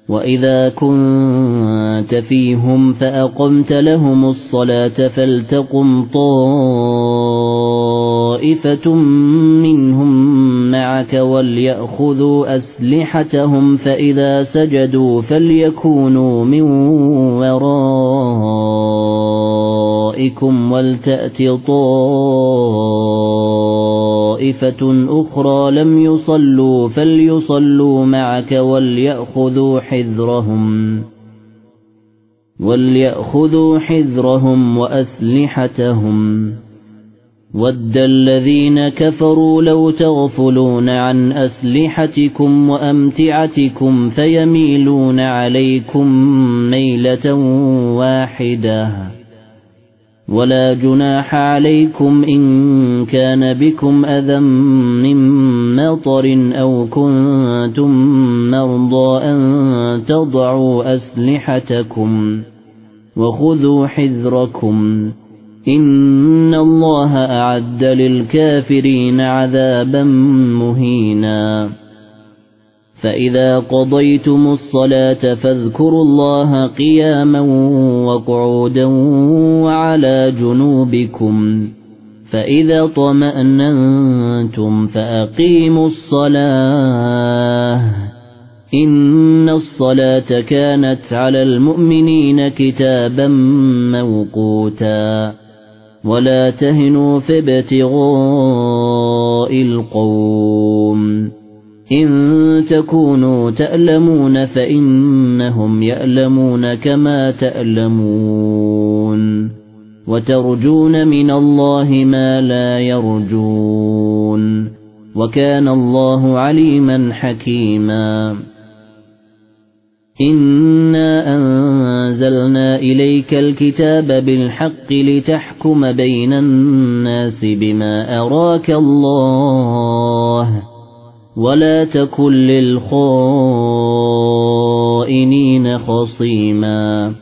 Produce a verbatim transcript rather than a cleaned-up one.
وإذا كنت فيهم فأقمت لهم الصلاة فلتقم طائفة منهم معك وليأخذوا أسلحتهم فإذا سجدوا فليكونوا من ورائكم ولتأت طائفة أخرى لم يصلوا فليصلوا معك وليأخذوا حذرهم وليأخذوا حذرهم وأسلحتهم ود الذين كفروا لو تغفلون عن أسلحتكم وأمتعتكم فيميلون عليكم ميلة واحدة ولا جناح عليكم إن كان بكم أذى من مطر أو كنتم مرضى أن تضعوا أسلحتكم وخذوا حذركم إن الله أعد للكافرين عذابا مهينا فإذا قضيتم الصلاة فاذكروا الله قياما وقعودا وعلى جنوبكم فإذا طمأننتم فأقيموا الصلاة إن الصلاة كانت على المؤمنين كتابا موقوتا ولا تهنوا في ابتغاء القوم إن تكونوا تألمون فإنهم يألمون كما تألمون وترجون من الله ما لا يرجون وكان الله عليما حكيما إنا أنزلنا إليك الكتاب بالحق لتحكم بين الناس بما أراك الله ولا تكن للخائنين خصيما